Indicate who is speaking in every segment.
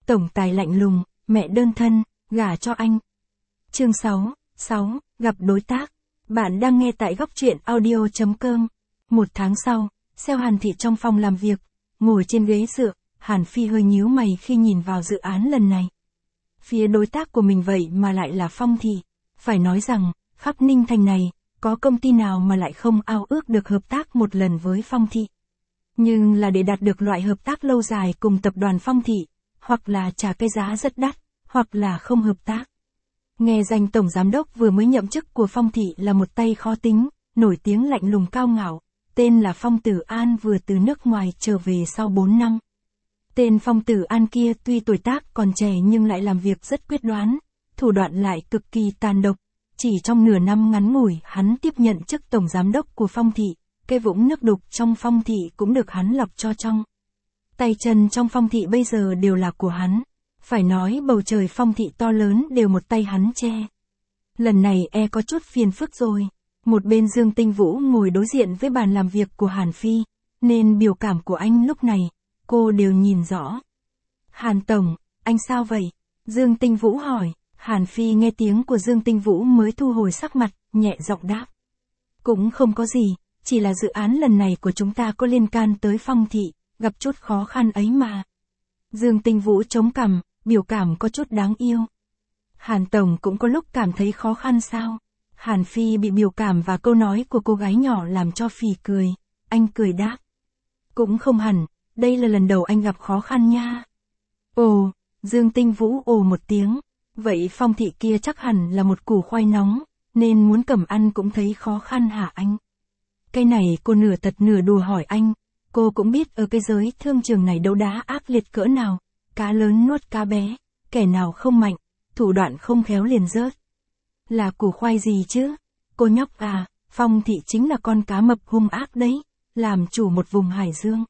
Speaker 1: tổng tài lạnh lùng, mẹ đơn thân, gả cho anh. Chương 6, gặp đối tác. Bạn đang nghe tại góc truyện audio.com. Một tháng sau, Seo Hàn Thị trong phòng làm việc, ngồi trên ghế dựa, Hàn Phi hơi nhíu mày khi nhìn vào dự án lần này. Phía đối tác của mình vậy mà lại là Phong Thị. Phải nói rằng, khắp Ninh Thành này, có công ty nào mà lại không ao ước được hợp tác một lần với Phong Thị. Nhưng là để đạt được loại hợp tác lâu dài cùng tập đoàn Phong Thị, hoặc là trả cái giá rất đắt, hoặc là không hợp tác. Nghe danh tổng giám đốc vừa mới nhậm chức của Phong Thị là một tay khó tính, nổi tiếng lạnh lùng cao ngạo, tên là Phong Tử An vừa từ nước ngoài trở về sau 4 năm. Tên Phong Tử An kia tuy tuổi tác còn trẻ nhưng lại làm việc rất quyết đoán, thủ đoạn lại cực kỳ tàn độc. Chỉ trong nửa năm ngắn ngủi hắn tiếp nhận chức tổng giám đốc của Phong Thị, cái vũng nước đục trong Phong Thị cũng được hắn lọc cho trong. Tay chân trong Phong Thị bây giờ đều là của hắn. Phải nói bầu trời Phong Thị to lớn đều một tay hắn che. Lần này có chút phiền phức rồi. Một bên Dương Tinh Vũ ngồi đối diện với bàn làm việc của Hàn Phi, nên biểu cảm của anh lúc này, cô đều nhìn rõ. Hàn Tổng, anh sao vậy? Dương Tinh Vũ hỏi. Hàn Phi nghe tiếng của Dương Tinh Vũ mới thu hồi sắc mặt, nhẹ giọng đáp. Cũng không có gì, chỉ là dự án lần này của chúng ta có liên can tới Phong Thị, gặp chút khó khăn ấy mà. Dương Tinh Vũ chống cằm, biểu cảm có chút đáng yêu. Hàn Tổng cũng có lúc cảm thấy khó khăn sao? Hàn Phi bị biểu cảm và câu nói của cô gái nhỏ làm cho phì cười. Anh cười đáp. Cũng không hẳn, đây là lần đầu anh gặp khó khăn nha. Ồ, Dương Tinh Vũ ồ một tiếng. Vậy Phong Thị kia chắc hẳn là một củ khoai nóng, nên muốn cầm ăn cũng thấy khó khăn hả anh? Cái này cô nửa thật nửa đùa hỏi anh. Cô cũng biết ở cái giới thương trường này đấu đá ác liệt cỡ nào. Cá lớn nuốt cá bé, kẻ nào không mạnh, thủ đoạn không khéo liền rớt. Là củ khoai gì chứ? Cô nhóc à, Phong Thị chính là con cá mập hung ác đấy, làm chủ một vùng Hải Dương.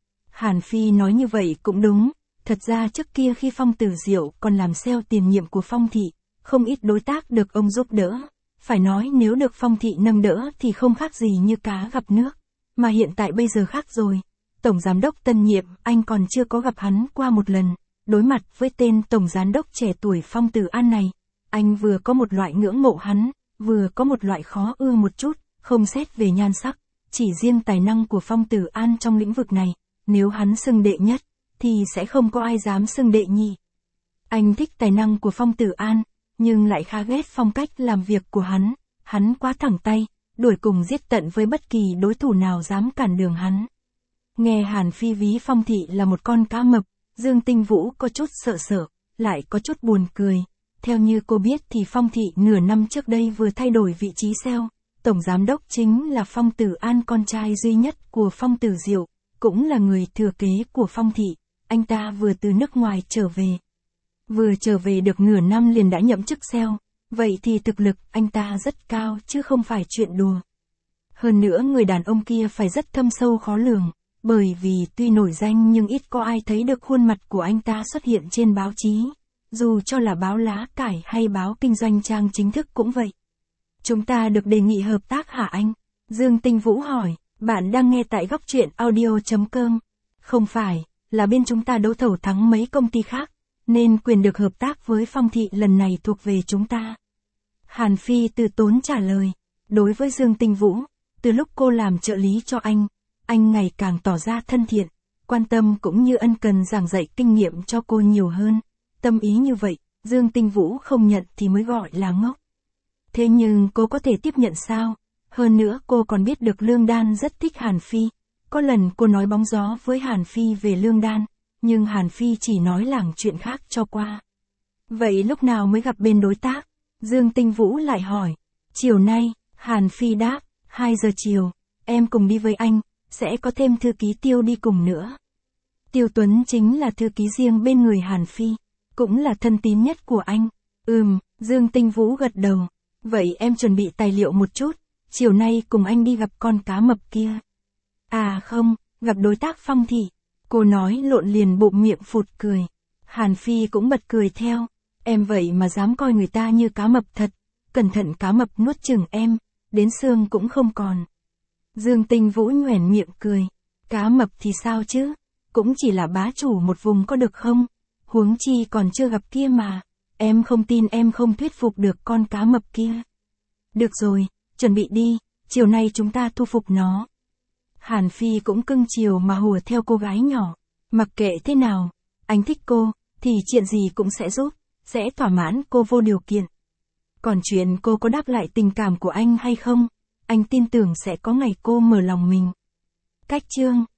Speaker 1: Hàn Phi nói như vậy cũng đúng, thật ra trước kia khi Phong Tử Diệu còn làm sale tiền nhiệm của Phong Thị, không ít đối tác được ông giúp đỡ. Phải nói nếu được Phong Thị nâng đỡ thì không khác gì như cá gặp nước, mà hiện tại bây giờ khác rồi. Tổng giám đốc tân nhiệm, anh còn chưa có gặp hắn qua một lần. Đối mặt với tên tổng giám đốc trẻ tuổi Phong Tử An này, anh vừa có một loại ngưỡng mộ hắn, vừa có một loại khó ưa một chút, không xét về nhan sắc, chỉ riêng tài năng của Phong Tử An trong lĩnh vực này, nếu hắn xưng đệ nhất, thì sẽ không có ai dám xưng đệ nhì. Anh thích tài năng của Phong Tử An, nhưng lại khá ghét phong cách làm việc của hắn quá thẳng tay, đuổi cùng giết tận với bất kỳ đối thủ nào dám cản đường hắn. Nghe Hàn Phi ví Phong Thị là một con cá mập, Dương Tinh Vũ có chút sợ, lại có chút buồn cười. Theo như cô biết thì Phong Thị nửa năm trước đây vừa thay đổi vị trí sale, tổng giám đốc chính là Phong Tử An, con trai duy nhất của Phong Tử Diệu, cũng là người thừa kế của Phong Thị. Anh ta vừa từ nước ngoài trở về. Vừa trở về được nửa năm liền đã nhậm chức sale, vậy thì thực lực anh ta rất cao chứ không phải chuyện đùa. Hơn nữa người đàn ông kia phải rất thâm sâu khó lường. Bởi vì tuy nổi danh nhưng ít có ai thấy được khuôn mặt của anh ta xuất hiện trên báo chí. Dù cho là báo lá cải hay báo kinh doanh trang chính thức cũng vậy. Chúng ta được đề nghị hợp tác hả anh? Dương Tinh Vũ hỏi. Bạn đang nghe tại góc truyện audio.com. Không phải, là bên chúng ta đấu thầu thắng mấy công ty khác, nên quyền được hợp tác với Phong Thị lần này thuộc về chúng ta. Hàn Phi từ tốn trả lời. Đối với Dương Tinh Vũ, từ lúc cô làm trợ lý cho anh ngày càng tỏ ra thân thiện, quan tâm cũng như ân cần giảng dạy kinh nghiệm cho cô nhiều hơn. Tâm ý như vậy, Dương Tinh Vũ không nhận thì mới gọi là ngốc. Thế nhưng cô có thể tiếp nhận sao? Hơn nữa cô còn biết được Lương Đan rất thích Hàn Phi. Có lần cô nói bóng gió với Hàn Phi về Lương Đan, nhưng Hàn Phi chỉ nói lảng chuyện khác cho qua. Vậy lúc nào mới gặp bên đối tác? Dương Tinh Vũ lại hỏi. Chiều nay, Hàn Phi đáp, 2 giờ chiều, em cùng đi với anh. Sẽ có thêm thư ký Tiêu đi cùng nữa. Tiêu Tuấn chính là thư ký riêng bên người Hàn Phi, cũng là thân tín nhất của anh. Dương Tinh Vũ gật đầu. Vậy em chuẩn bị tài liệu một chút, chiều nay cùng anh đi gặp con cá mập kia. À không, gặp đối tác Phong Thị. Cô nói lộn liền bụng miệng phụt cười. Hàn Phi cũng bật cười theo. Em vậy mà dám coi người ta như cá mập thật. Cẩn thận cá mập nuốt chửng em, đến xương cũng không còn. Dương Tinh Vũ nhoẻn miệng cười. Cá mập thì sao chứ? Cũng chỉ là bá chủ một vùng có được không? Huống chi còn chưa gặp kia mà. Em không tin em không thuyết phục được con cá mập kia. Được rồi, chuẩn bị đi, chiều nay chúng ta thu phục nó. Hàn Phi cũng cưng chiều mà hùa theo cô gái nhỏ. Mặc kệ thế nào, anh thích cô, thì chuyện gì cũng sẽ giúp, sẽ thỏa mãn cô vô điều kiện. Còn chuyện cô có đáp lại tình cảm của anh hay không, anh tin tưởng sẽ có ngày cô mở lòng mình. Cách chương